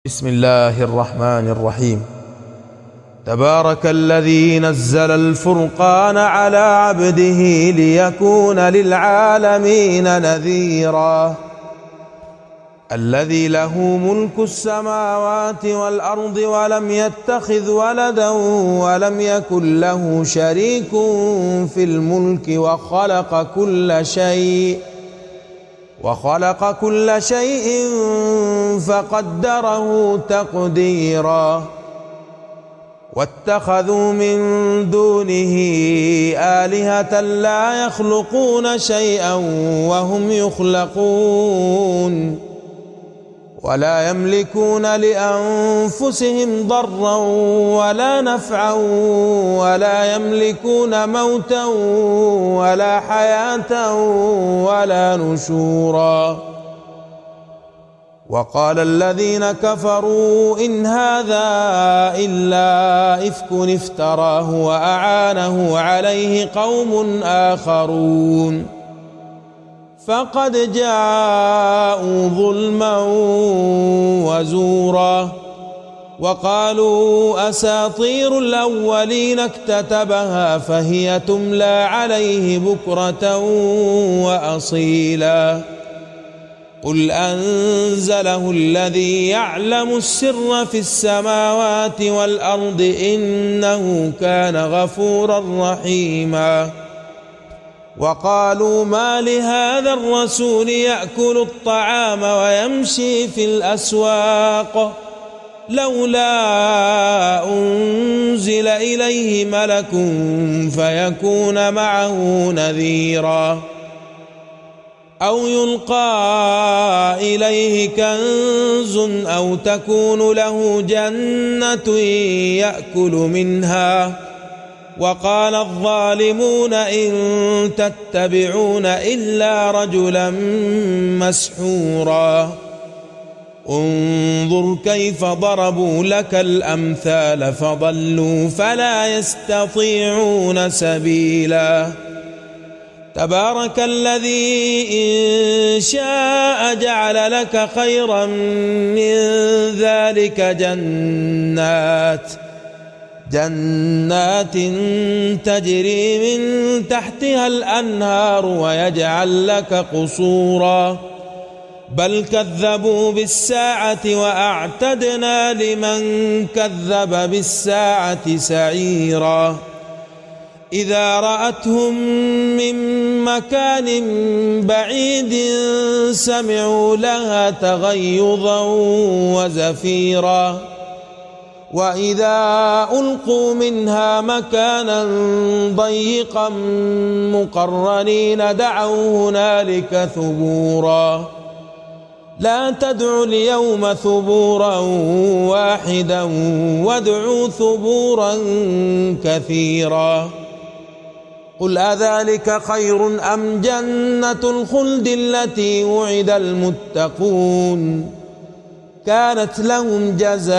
بسم الله الرحمن الرحيم. تبارك الذي نزل الفرقان على عبده ليكون للعالمين نذيرا. الذي له ملك السماوات والأرض ولم يتخذ ولدا ولم يكن له شريك في الملك وخلق كل شيء فقدره تقديرا. واتخذوا من دونه آلهة لا يخلقون شيئا وهم يخلقون ولا يملكون لأنفسهم ضرا ولا نفعا ولا يملكون موتا ولا حياة ولا نشورا. وقال الذين كفروا إن هذا إلا إفك افتراه وأعانه عليه قوم آخرون فقد جاءوا ظلما وزورا. وقالوا أساطير الأولين اكتتبها فهي تملى عليه بكرة وأصيلا. قل أنزله الذي يعلم السر في السماوات والأرض إنه كان غفورا رحيما. وقالوا ما لهذا الرسول يأكل الطعام ويمشي في الأسواق لولا أنزل إليه ملك فيكون معه نذيرا أو يلقى إليه كنز أو تكون له جنة يأكل منها. وقال الظالمون إن تتبعون إلا رجلا مسحورا. انظر كيف ضربوا لك الأمثال فضلوا فلا يستطيعون سبيلا. تبارك الذي إن شاء جعل لك خيرا من ذلك جنات تجري من تحتها الأنهار ويجعل لك قصورا بل كذبوا بالساعة وأعتدنا لمن كذب بالساعة سعيرا. إذا رأتهم من مكان بعيد سمعوا لها تغيظا وزفيرا. وإذا ألقوا منها مكانا ضيقا مقرنين دعوا هنالك ثبورا. لا تدعوا اليوم ثبورا واحدا وادعوا ثبورا كثيرا. قل أذلك خير أم جنة الخلد التي وعد المتقون كانت لهم جزاء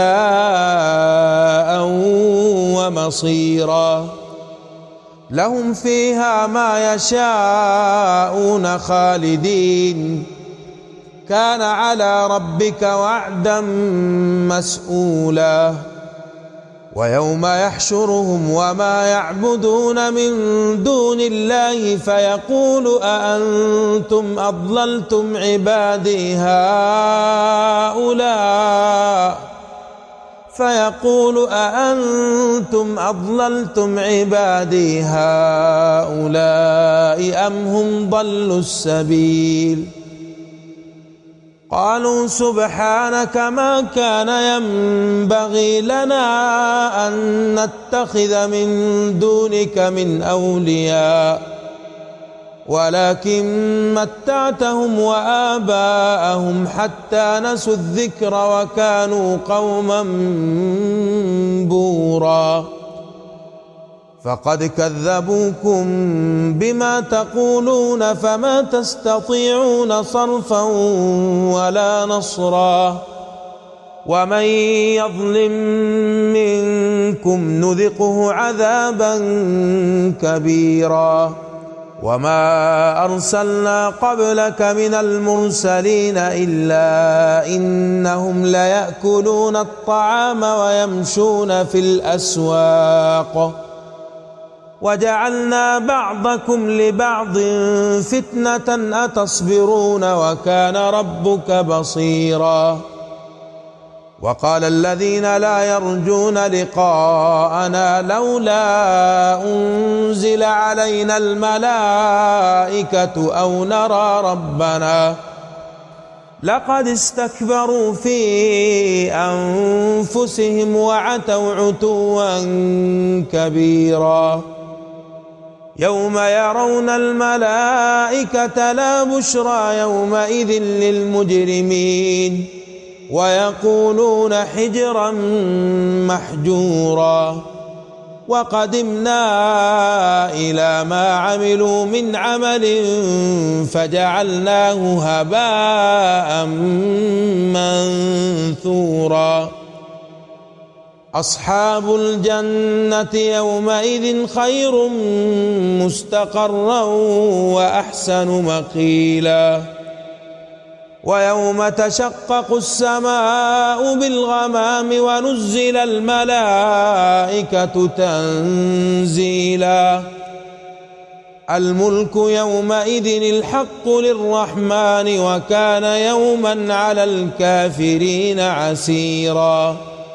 ومصيرا. لهم فيها ما يشاءون خالدين كان على ربك وعدا مسئولا. ويوم يحشرهم وما يعبدون من دون الله فيقول أأنتم أضللتم عبادي هؤلاء أم هم ضلوا السبيل. قالوا سبحانك ما كان ينبغي لنا أن نتخذ من دونك من أولياء ولكن متعتهم وآباءهم حتى نسوا الذكر وكانوا قوما بورا. فقد كذبوكم بما تقولون فما تستطيعون صرفا ولا نصرا. ومن يظلم منكم نذقه عذابا كبيرا. وما أرسلنا قبلك من المرسلين إلا إنهم ليأكلون الطعام ويمشون في الأسواق وجعلنا بعضكم لبعض فتنة أتصبرون وكان ربك بصيرا. وقال الذين لا يرجون لقاءنا لولا أنزل علينا الملائكة أو نرى ربنا لقد استكبروا في أنفسهم وعتوا عتوا كبيرا. يوم يرون الملائكة لا بشرى يومئذ للمجرمين ويقولون حجرا محجورا. وقدمنا إلى ما عملوا من عمل فجعلناه هباء منثورا. أصحاب الجنة يومئذ خير مستقرا وأحسن مقيلا. ويوم تشقق السماء بالغمام ونزل الملائكة تنزيلا. الملك يومئذ الحق للرحمن وكان يوما على الكافرين عسيرا.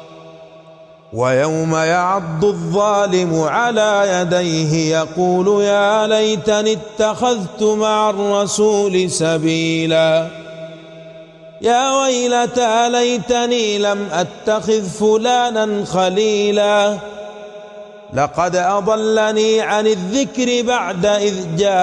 ويوم يعض الظالم على يديه يقول يا ليتني اتخذت مع الرسول سبيلا. يا ويلتى ليتني لم أتخذ فلانا خليلا لقد أضلني عن الذكر بعد إذ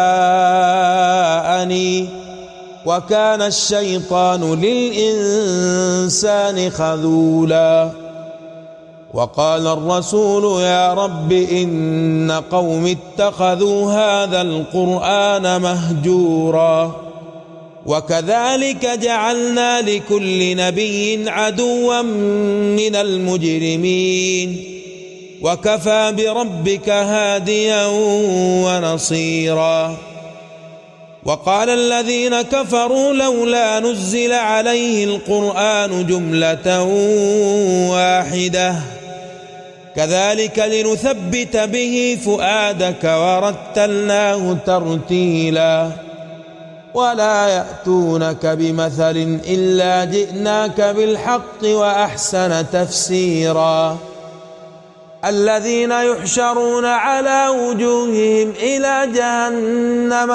جاءني وكان الشيطان للإنسان خذولا. وقال الرسول يا رب إن قوم اتخذوا هذا القرآن مهجورا. وكذلك جعلنا لكل نبي عدوا من المجرمين وكفى بربك هاديا ونصيرا. وقال الذين كفروا لولا نزل عليه القرآن جملة واحدة كذلك لنثبت به فؤادك ورتلناه ترتيلا. ولا يأتونك بمثل إلا جئناك بالحق وأحسن تفسيرا. الذين يحشرون على وجوههم إلى جهنم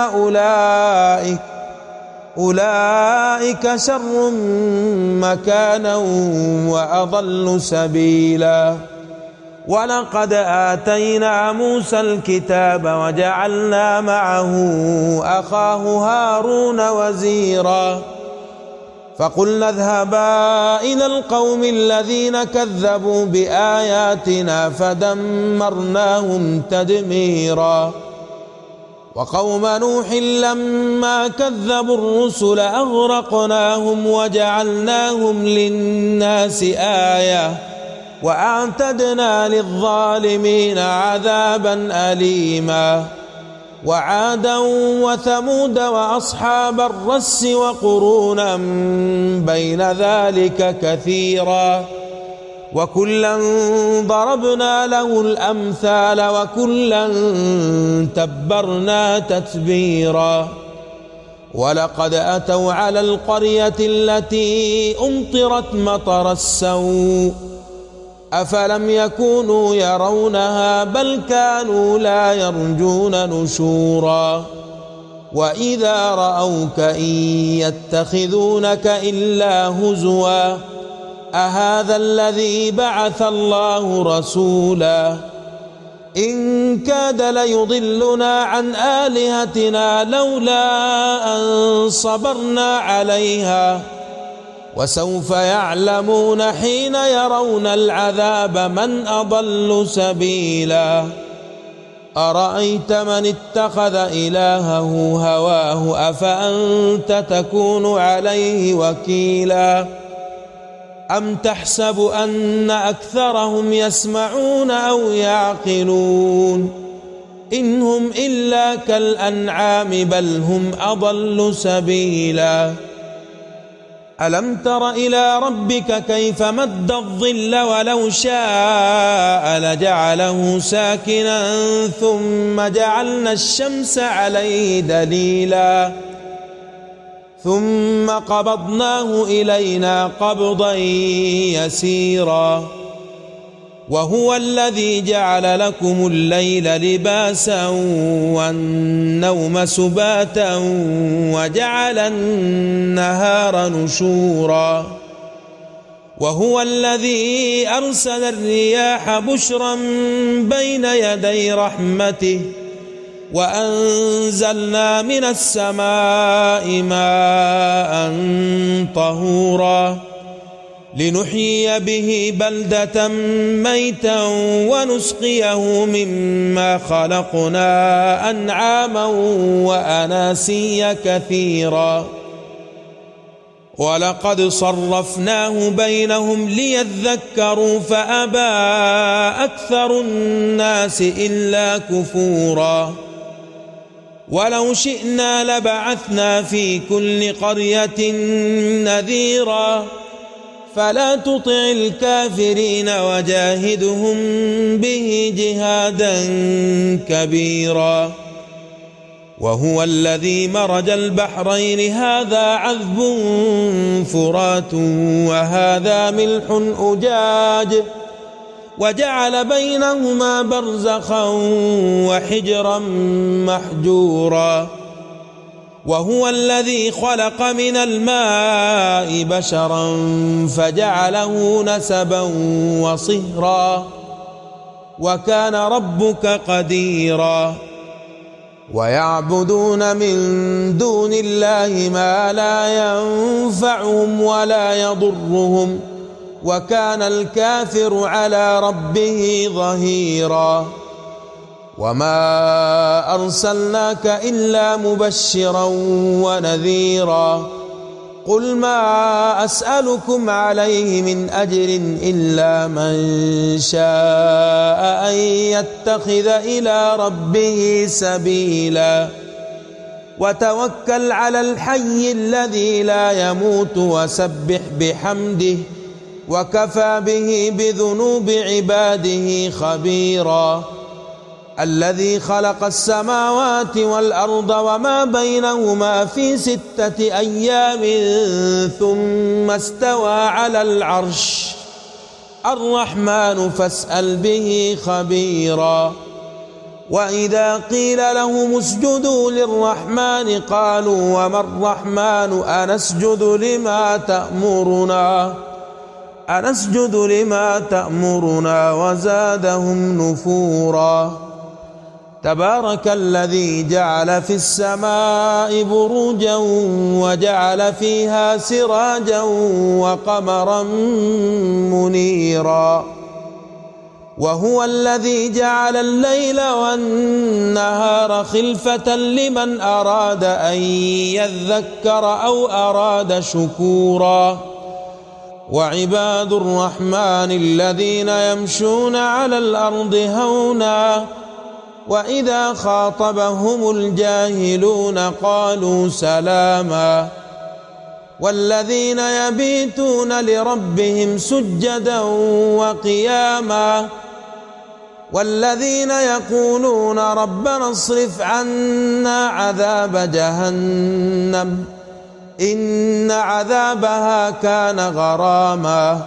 أولئك شر مكانا وأضل سبيلا. ولقد آتينا موسى الكتاب وجعلنا معه أخاه هارون وزيرا. فقلنا اذهبا إلى القوم الذين كذبوا بآياتنا فدمرناهم تدميرا. وقوم نوح لما كذبوا الرسل أغرقناهم وجعلناهم للناس آية وأعتدنا للظالمين عذابا أليما. وعادا وثمود وأصحاب الرس وقرونا بين ذلك كثيرا وكلا ضربنا له الأمثال وكلا تبرنا تتبيرا. ولقد أتوا على القرية التي أمطرت مطر السوء أفلم يكونوا يرونها بل كانوا لا يرجون نشورا. وإذا رأوك إن يتخذونك إلا هزوا أهذا الذي بعث الله رسولا. إن كاد ليضلنا عن آلهتنا لولا أن صبرنا عليها وسوف يعلمون حين يرون العذاب من أضل سبيلا. أرأيت من اتخذ إلهه هواه أفأنت تكون عليه وكيلا. أم تحسب أن أكثرهم يسمعون أو يعقلون إن هم إلا كالأنعام بل هم أضل سبيلا ألم تر إلى ربك كيف مد الظل ولو شاء لجعله ساكنا ثم جعلنا الشمس عليه دليلا ثم قبضناه إلينا قبضا يسيرا وهو الذي جعل لكم الليل لباسا والنوم سباتا وجعل النهار نشورا وهو الذي أرسل الرياح بشرا بين يدي رحمته وأنزلنا من السماء ماء طهورا لنحيي به بلدة ميتا ونسقيه مما خلقنا أنعاما وأناسيا كثيرا ولقد صرفناه بينهم ليذكروا فأبى أكثر الناس إلا كفورا ولو شئنا لبعثنا في كل قرية نذيرا فلا تطع الكافرين وجاهدهم به جهادا كبيرا وهو الذي مرج البحرين هذا عذب فرات وهذا ملح أجاج وجعل بينهما برزخا وحجرا محجورا وهو الذي خلق من الماء بشرا فجعله نسبا وصهرا وكان ربك قديرا ويعبدون من دون الله ما لا ينفعهم ولا يضرهم وكان الكافر على ربه ظهيرا وما أرسلناك إلا مبشرا ونذيرا قل ما أسألكم عليه من أجر إلا من شاء أن يتخذ إلى ربه سبيلا وتوكل على الحي الذي لا يموت وسبح بحمده وكفى به بذنوب عباده خبيرا الذي خلق السماوات والأرض وما بينهما في 6 أيام ثم استوى على العرش الرحمن فاسأل به خبيرا وإذا قيل لهم اسجدوا للرحمن قالوا وما الرحمن أنسجد لما تأمرنا وزادهم نفورا تبارك الذي جعل في السماء بروجا وجعل فيها سراجا وقمرا منيرا وهو الذي جعل الليل والنهار خلفة لمن أراد أن يذكر أو أراد شكورا وعباد الرحمن الذين يمشون على الأرض هونا وإذا خاطبهم الجاهلون قالوا سلاما والذين يبيتون لربهم سجدا وقياما والذين يقولون ربنا اصرف عنا عذاب جهنم إن عذابها كان غراما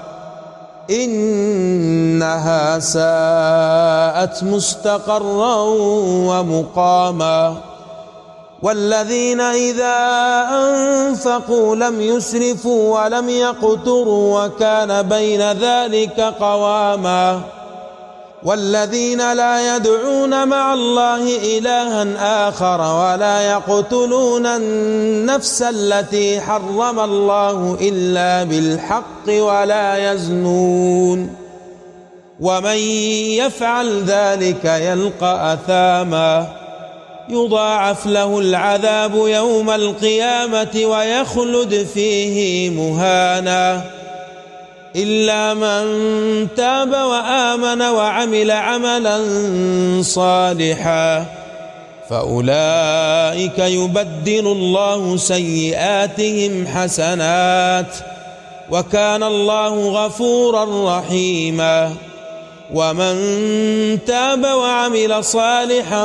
إنها ساءت مستقرا ومقاما والذين إذا أنفقوا لم يسرفوا ولم يقتروا وكان بين ذلك قواما والذين لا يدعون مع الله إلها آخر ولا يقتلون النفس التي حرم الله إلا بالحق ولا يزنون ومن يفعل ذلك يلقى أثاما يضاعف له العذاب يوم القيامة ويخلد فيه مهانا إلا من تاب وآمن وعمل عملا صالحا فأولئك يبدل الله سيئاتهم حسنات وكان الله غفورا رحيما. ومن تاب وعمل صالحا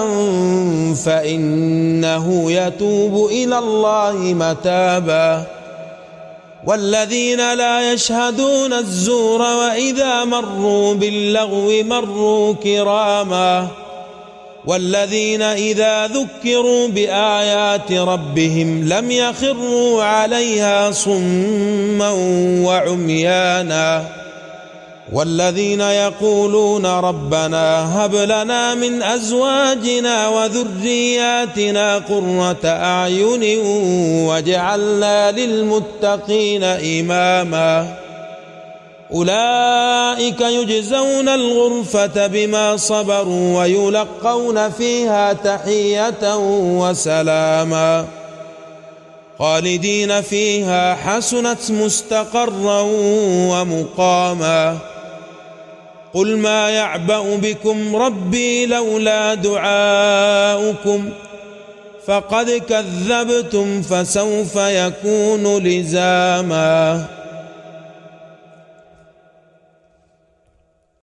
فإنه يتوب إلى الله متابا. والذين لا يشهدون الزور وإذا مروا باللغو مروا كراما. والذين إذا ذكروا بآيات ربهم لم يخروا عليها صما وعميانا. والذين يقولون ربنا هب لنا من أزواجنا وذرياتنا قرة أعين واجعلنا للمتقين إماما. أولئك يجزون الغرفة بما صبروا ويلقون فيها تحية وسلاما خالدين فيها حسنت مستقرا ومقاما. قل ما يعبأ بكم ربي لولا دعاؤكم فقد كذبتم فسوف يكون لزاما.